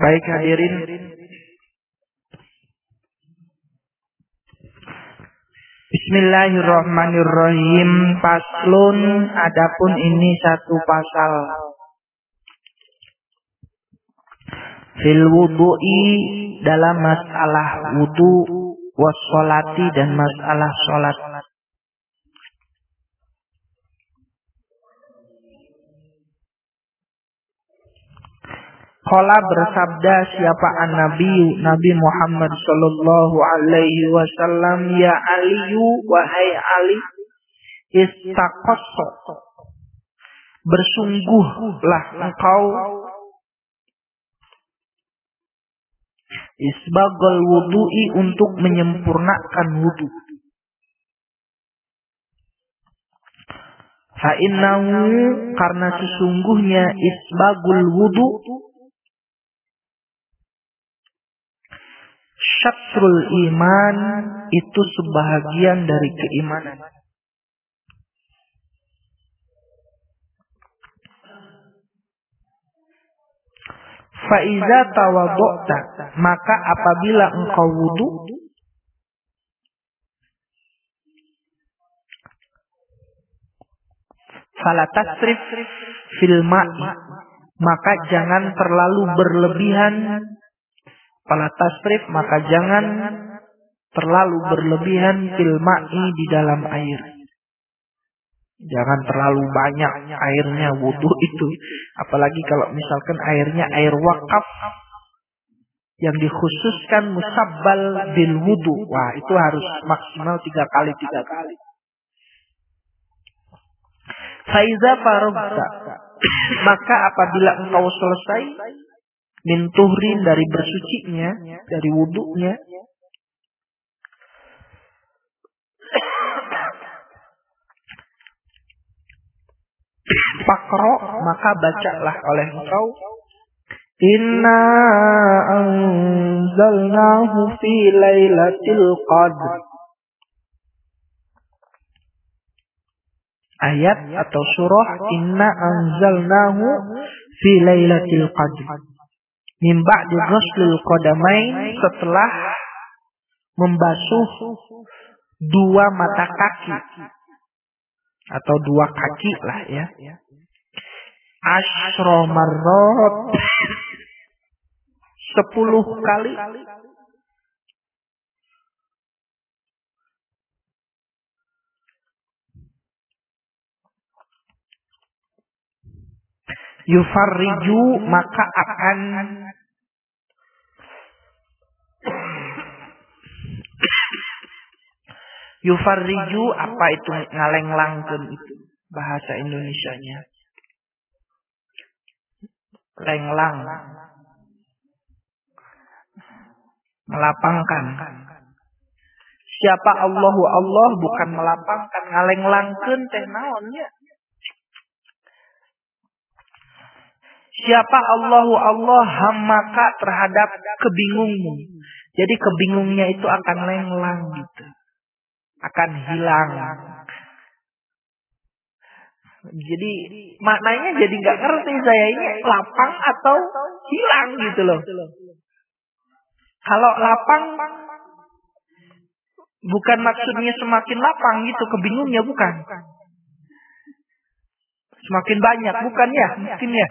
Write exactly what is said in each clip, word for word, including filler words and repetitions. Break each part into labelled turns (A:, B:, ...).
A: Baik hadirin, Bismillahirrahmanirrahim. Faslun, adapun ini satu pasal. Fil wudu'i, dalam masalah wudu, wassolati, dan masalah sholat. Qala bersabda siapa an-nabi Nabi Muhammad sallallahu alaihi wasallam, ya Aliyu, wahai Ali, istaqassa, bersungguhlah engkau, isbagal wudu'i, untuk menyempurnakan wudu. Fa innahu, karena sesungguhnya isbagul wudu syatrul iman, itu sebahagian dari keimanan. Fa iza tawaddu'ta, maka apabila engkau wudu, fala tasrif fil ma'i, maka jangan terlalu berlebihan. Fala tasrif, maka jangan terlalu berlebihan fil ma'i, di dalam air. Jangan terlalu banyak airnya wudu itu. Apalagi kalau misalkan airnya air wakaf yang dikhususkan musabbal bil wudu. Wah, itu harus maksimal tiga kali tiga kali. Faiza faragta, maka apabila engkau selesai min tuhrin, dari bersucinya, dari wudunya, Fakro, maka bacalah oleh engkau, inna anzalnahu fi lailatul qadr. Ayat atau surah inna anzalnahu fi lailatul qadr. Min ba'di ghuslil qadamain, setelah membasuh dua mata kaki atau dua kaki lah ya. Asyra marrat, sepuluh kali. Yufarriju, maka akan Yufarriju, apa itu ngalenglangkeun, itu bahasa Indonesianya. Lenglang, melapangkan. Siapa Allahu Allah, bukan melapangkan, ngalenglangkeun teh naonnya. Siapa Allahu Allah, hammaka, terhadap kebingungmu. Jadi kebingungnya itu akan lenglang gitu. Akan hilang. Jadi maknanya jadi nggak ngerti saya, ini lapang atau hilang gitu loh. Kalau lapang bukan maksudnya semakin lapang gitu, kebingungnya bukan. Semakin banyak, bukan ya? Mungkin ya.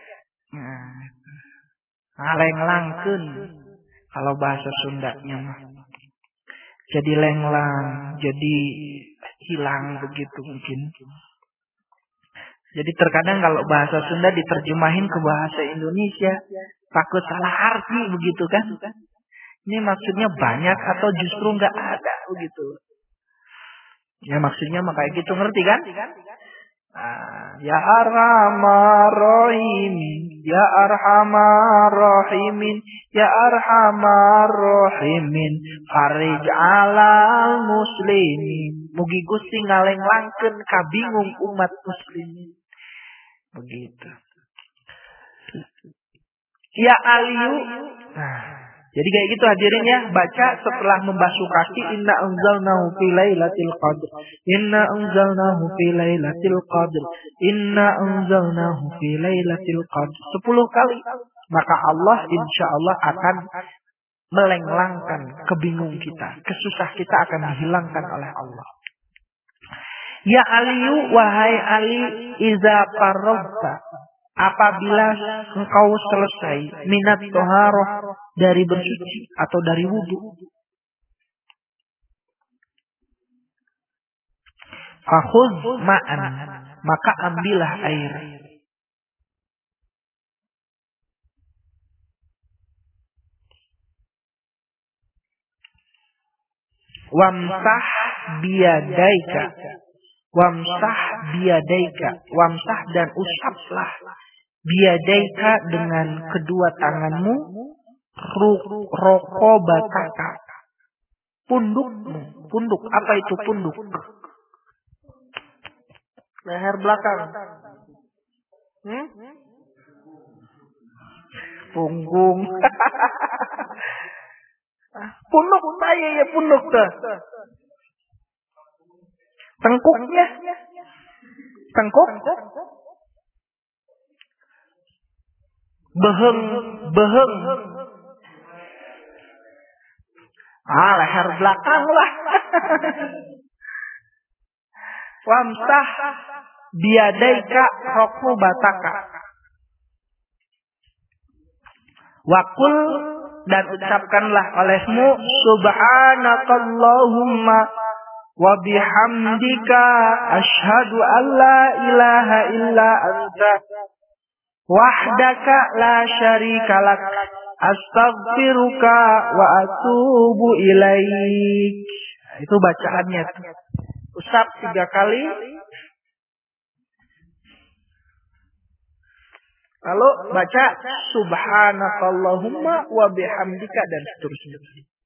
A: Nah, lenglangkeun kalau bahasa Sundanya mah. Jadi lenglang, jadi hilang begitu mungkin. Jadi terkadang kalau bahasa Sunda diterjemahin ke bahasa Indonesia, takut salah arti begitu kan. Ini maksudnya banyak atau justru nggak ada begitu. Ya maksudnya mah kayak gitu, ngerti kan? Nah, ya arhamar rahimin, ya arhamar rahimin, ya arhamar rahimin, farij alal muslimin. Mugi Gusti ngalenglangkeun kabingung umat muslimin. Begitu. Ya Aliyu. Nah, jadi kayak gitu hadirin ya, baca setelah membasuh kaki, inna anzalnahu fi lailatul qadr. Inna anzalnahu fi lailatul qadr. Inna anzalnahu fi lailatul qadr. Sepuluh kali. maka Allah insya Allah akan melenglangkan kebingungan kita. Kesusah kita akan dihilangkan oleh Allah. Ya Aliyu, wahai Ali, iza faragta, apabila engkau selesai minat toharoh, dari bersuci atau dari wudu, fakhudh ma'an, maka ambillah air. Wamsah biyadaika, wamsah biyadaika, wamsah dan usaplah biyadaika dengan kedua tanganmu, rokobataka, pundukmu. Punduk, apa itu punduk? Leher belakang. Hmm? Punggung. Punduk, saya ya punduk tuh. Tengkuknya. Tengkuk. Beheng, beheng. Ah, leher belakang lah. Wamsah biyadaika rokubataka. Wakul, dan ucapkanlah olehmu subhanakallahumma wa bihamdika asyhadu an la ilaha illa anta wahdaka la syarika lak astaghfiruka wa atubu ilaik. Itu bacaannya. Usap tiga kali. Lalu baca subhanakallahumma wa bihamdika dan seterusnya.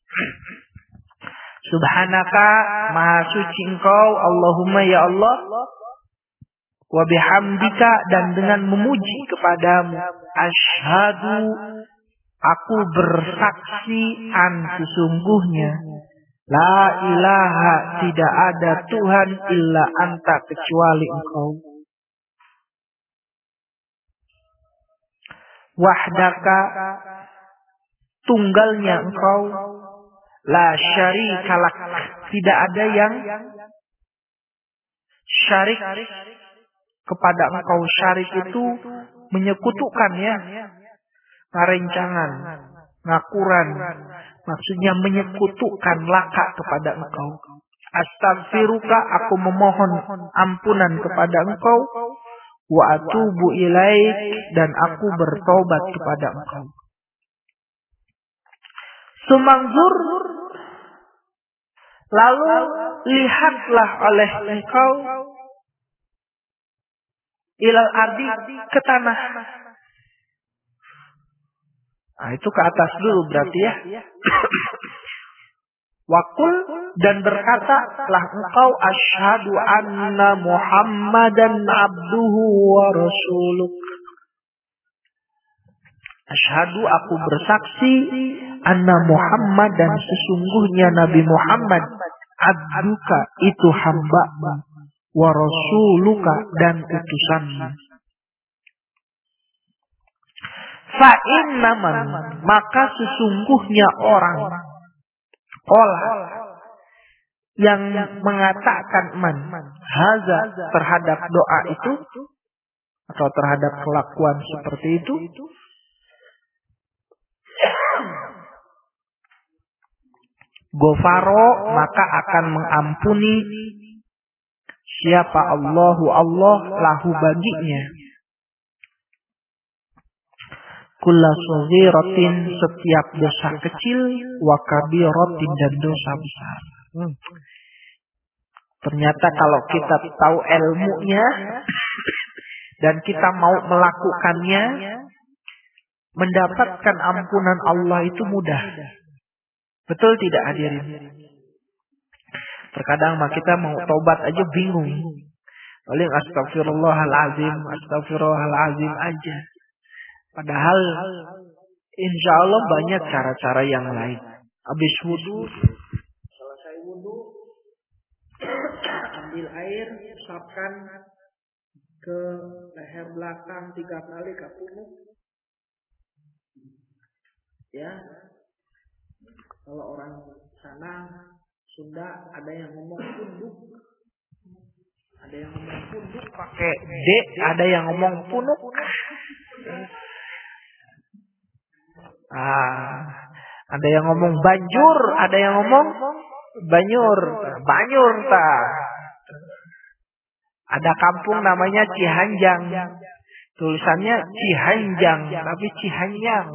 A: Subhanaka, maha suci engkau, Allahumma ya Allah, wa bihamdika, dan dengan memuji kepadamu, asyhadu, aku bersaksi, an sesungguhnya, la ilaha, tidak ada Tuhan illa anta, kecuali engkau. Wahdaka, tunggalnya engkau, la syarika lak, tidak ada yang syarik kepada engkau. Syarik itu menyekutukan, ya, ngarencangan, ngakuran, maksudnya menyekutukan laka kepada engkau. Astaghfiruka, aku memohon ampunan kepada engkau. Wa atubu ilaik, dan aku bertobat kepada engkau. Sumangzur, lalu lihatlah oleh engkau, ilal ardi, ke tanah. Nah, itu ke atas dulu berarti, ya. Wakul, dan berkatalah engkau, asyhadu anna Muhammadan abduhu wa rasuluh. Asyhadu, aku bersaksi, anna Muhammad, dan sesungguhnya Nabi Muhammad, abduka, itu hamba-Mu, wa rasuluka, dan utusanmu. Fa innaman, maka sesungguhnya orang, olah, yang mengatakan man, haza, terhadap doa itu, atau terhadap kelakuan seperti itu, gofaro, maka akan mengampuni siapa Allahu Allah lahu baginya, kulla saghiratin, setiap dosa kecil, wa kabiratin, dan dosa besar. Hmm. Ternyata kalau kita tahu ilmunya dan kita mau melakukannya, mendapatkan ampunan Allah itu mudah. Betul tidak, hadirin? Terkadang mah kita mau tobat aja bingung. Paling astagfirullahalazim, astagfirullahalazim aja. Padahal insya Allah banyak cara-cara yang lain. Habis wudu, selesai wudu, ambil air, usapkan ke leher belakang tiga kali, ke punuk. Ya, kalau orang sana Sunda ada yang ngomong punduk, ada yang ngomong punduk pakai D, ada yang ngomong punuk. Ah, ada yang ngomong banjur, ada yang ngomong banyur, banyur ta. Ada kampung namanya Cihanjang, tulisannya Cihanjang tapi Cihanjang.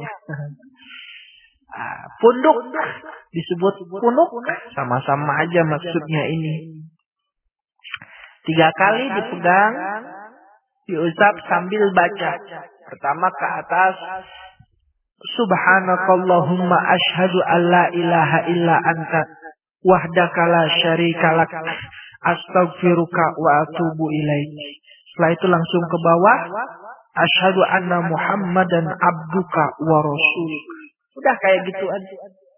A: Ah, punduk disebut punuk, sama-sama aja maksudnya ini. Tiga kali dipegang, diusap sambil baca. Pertama ke atas, Subhanakallahumma ashhadu an la ilaha illa anta wahdaka la syarikalak astaghfiruka wa atubu ilaik. Setelah itu langsung ke bawah, asyhadu anna Muhammadan abduka wa rasuluka. Udah kayak gitu aja.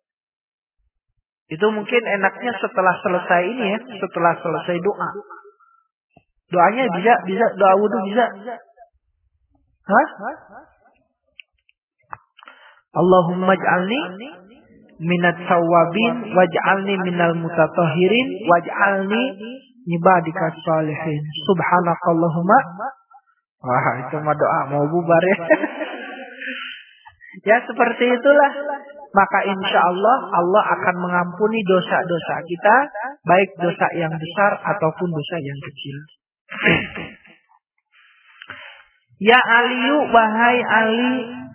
A: Itu mungkin enaknya setelah selesai ini ya, setelah selesai doa. Doanya bisa, bisa doa wudu bisa. Hah? Allahumma ij'alni minat sawabin waj'alni minal mutatahhirin waj'alni ibadika shalihin. Subhanakallahumma. Wah, itu mah doa mau bubar ya. Ya seperti itulah. Maka insya Allah Allah akan mengampuni dosa-dosa kita, baik dosa yang besar ataupun dosa yang kecil. Ya Aliyu, wahai Ali,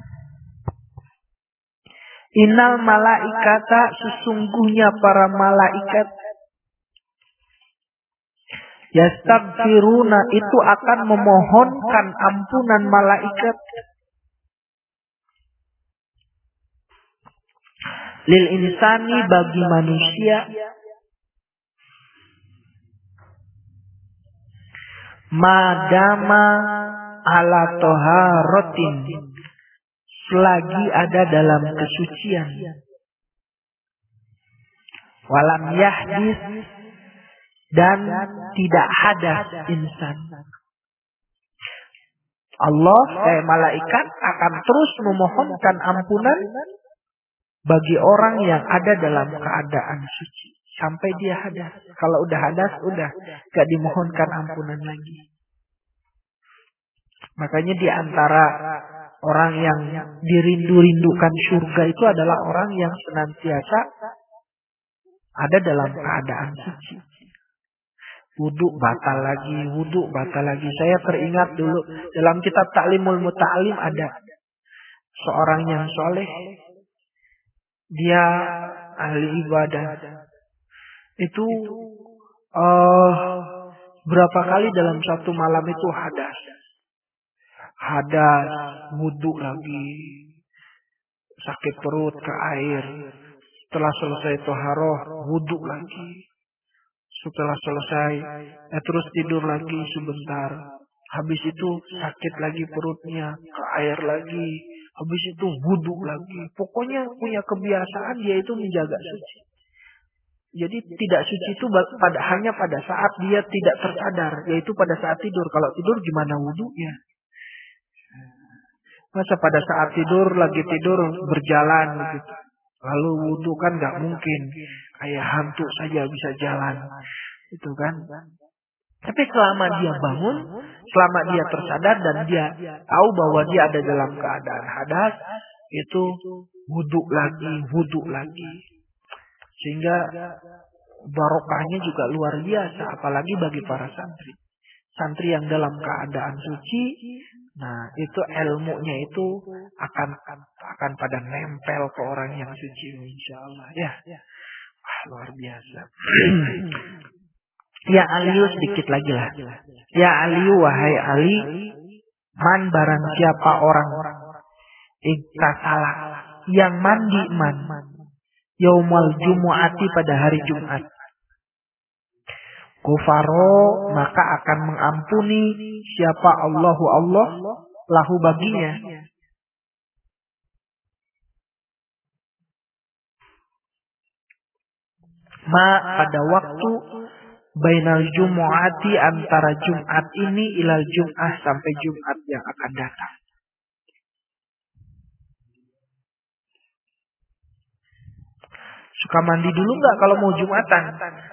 A: innal malaikata, sesungguhnya para malaikat, yastaghfiruna, itu akan memohonkan ampunan malaikat, lil insani, bagi manusia, madama ala toharotin, selagi ada dalam kesucian, walam yahdis, dan tidak hadas insan. Allah, eh, malaikat akan terus memohonkan ampunan bagi orang yang ada dalam keadaan suci sampai dia hadas. Kalau udah hadas, udah gak dimohonkan ampunan lagi. Makanya di antara orang yang dirindu-rindukan surga itu adalah orang yang senantiasa ada dalam keadaan suci. Wudu batal lagi, wudu batal lagi. Saya teringat dulu dalam kitab Ta'limul Muta'alim ada seorang yang soleh. Dia ahli ibadah. Itu uh, berapa kali dalam satu malam itu hadas. Hadas, wudu lagi. Sakit perut, ke air. Setelah selesai toharoh, wudu lagi. Setelah selesai, eh, terus tidur lagi sebentar. Habis itu sakit lagi perutnya, ke air lagi. Habis itu wudu lagi. Pokoknya punya kebiasaan dia itu menjaga suci. Jadi tidak suci itu pada hanya pada saat dia tidak tersadar, yaitu pada saat tidur. Kalau tidur gimana wudunya? Masa pada saat tidur lagi tidur berjalan begitu. Lalu wudu kan nggak mungkin, kayak hantu saja bisa jalan, itu kan. Tapi selama dia bangun, selama dia tersadar dan dia tahu bahwa dia ada dalam keadaan hadas, itu wudu lagi, wudu lagi. Sehingga barokahnya juga luar biasa, apalagi bagi para santri. Santri yang dalam keadaan suci, nah itu ilmunya itu akan akan pada nempel ke orang yang suci, insya Allah ya. Wah, luar biasa. Ya Aliyu, sedikit lagi lah. Ya Aliyu, wahai Ali, man barang siapa orang iktasala, yang mandi man, yaumal jumu'ati, pada hari Jumat, kufaro, maka akan mengampuni siapa Allahu Allah lahu baginya ma pada waktu bainal jumu'ati, antara Jumat ini ilal Jum'ah, sampai Jumat yang akan datang. Suka mandi dulu nggak kalau mau Jumatan?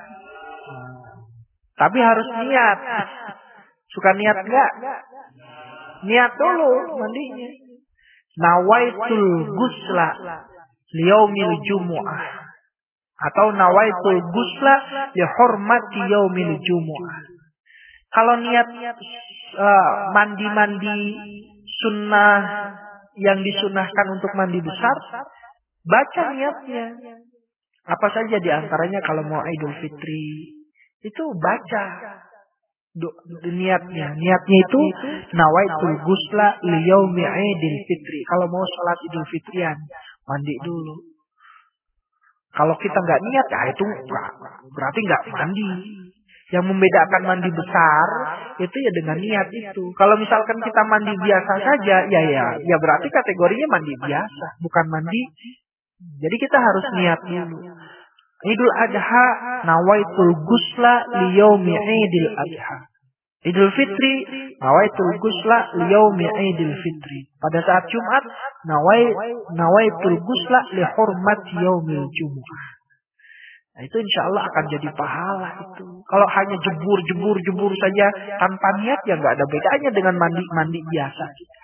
A: Tapi harus niat. Suka niat nggak? Niat dulu mandinya. Nawaitul gusla liyaumil jumu'ah. Atau nawaitul gusla li hurmati yaumil jumu'ah. Kalau niat uh, mandi-mandi sunnah yang disunahkan untuk mandi besar, baca niatnya. Apa saja diantaranya kalau mau Idul Fitri, itu baca do, niatnya. Niatnya itu nawaitul gusla liyaumi Idul Fitri. Kalau mau sholat Idul Fitrian, mandi dulu. Kalau kita nggak niat, ya itu gak, berarti nggak mandi. Yang membedakan mandi besar itu ya dengan niat itu. Kalau misalkan kita mandi biasa saja, ya ya, ya berarti kategorinya mandi biasa, bukan mandi. Jadi kita harus niat dulu. Idul Adha nawaitul gusla liyaumi Idul Adha. Idul Fitri nawaitul gusla liyaumi Idul Fitri. Pada saat Jumat nawai nawaitul gusla li hurmati yaumil Jumu'ah. Nah, itu insya Allah akan jadi pahala itu. Kalau hanya jebur, jebur, jebur saja tanpa niat, ya nggak ada bedanya dengan mandi-mandi biasa.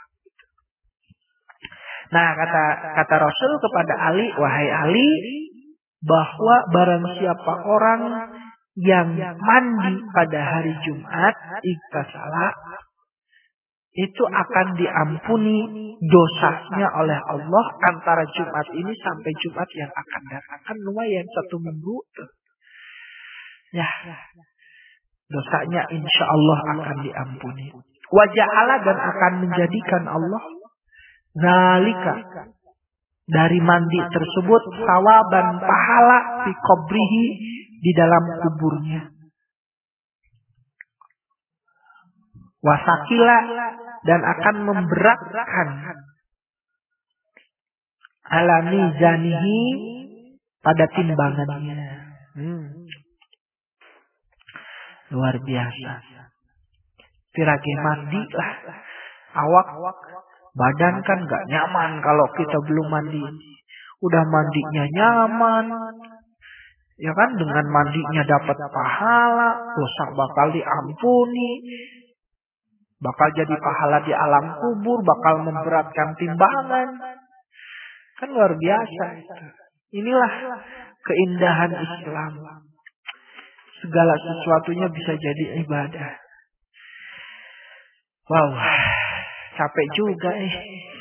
A: Nah, kata kata Rasul kepada Ali, wahai Ali, bahwa barang siapa orang yang mandi pada hari Jumat, iktasala, itu akan diampuni dosanya oleh Allah antara Jumat ini sampai Jumat yang akan datang. Kan lumayan satu minggu tuh. Ya, dosanya insya Allah akan diampuni. Waja'ala, dan akan menjadikan Allah zalika, dari mandi tersebut, sawaban, pahala fi qabrihi, di dalam kuburnya. Wasakila, dan akan memberatkan ala mizanihi, pada timbangannya. Hmm. Luar biasa. Pirage mandi lah. Awak, badan kan gak nyaman kalau kita belum mandi. Udah mandinya nyaman, ya kan, dengan mandinya dapat pahala, dosa bakal diampuni, bakal jadi pahala di alam kubur, bakal memberatkan timbangan. Kan luar biasa. Inilah keindahan Islam. Segala sesuatunya bisa jadi ibadah. Wow, capek juga eh.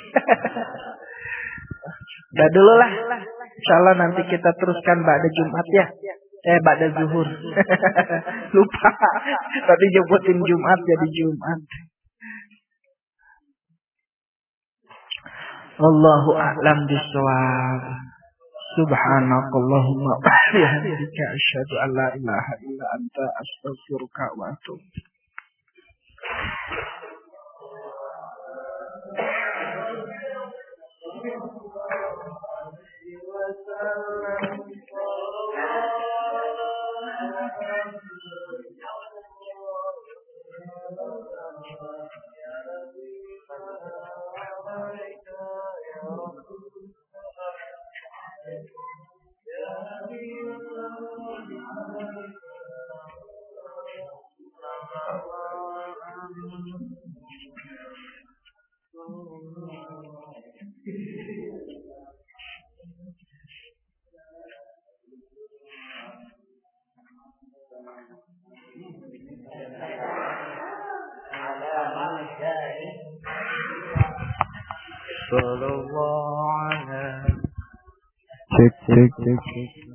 A: Udah dulu lah. Insyaallah nanti kita teruskan pada Jumat ya. Eh, pada zuhur. Lupa. Tadi nyebutin Jumat jadi Jumat. Wallahu a'lam bishawab. Subhanakallahumma wa bihamdika asyhadu an la ilaha illa anta astaghfiruka wa atubu. Sallallahu alaihi. Cek cek cek.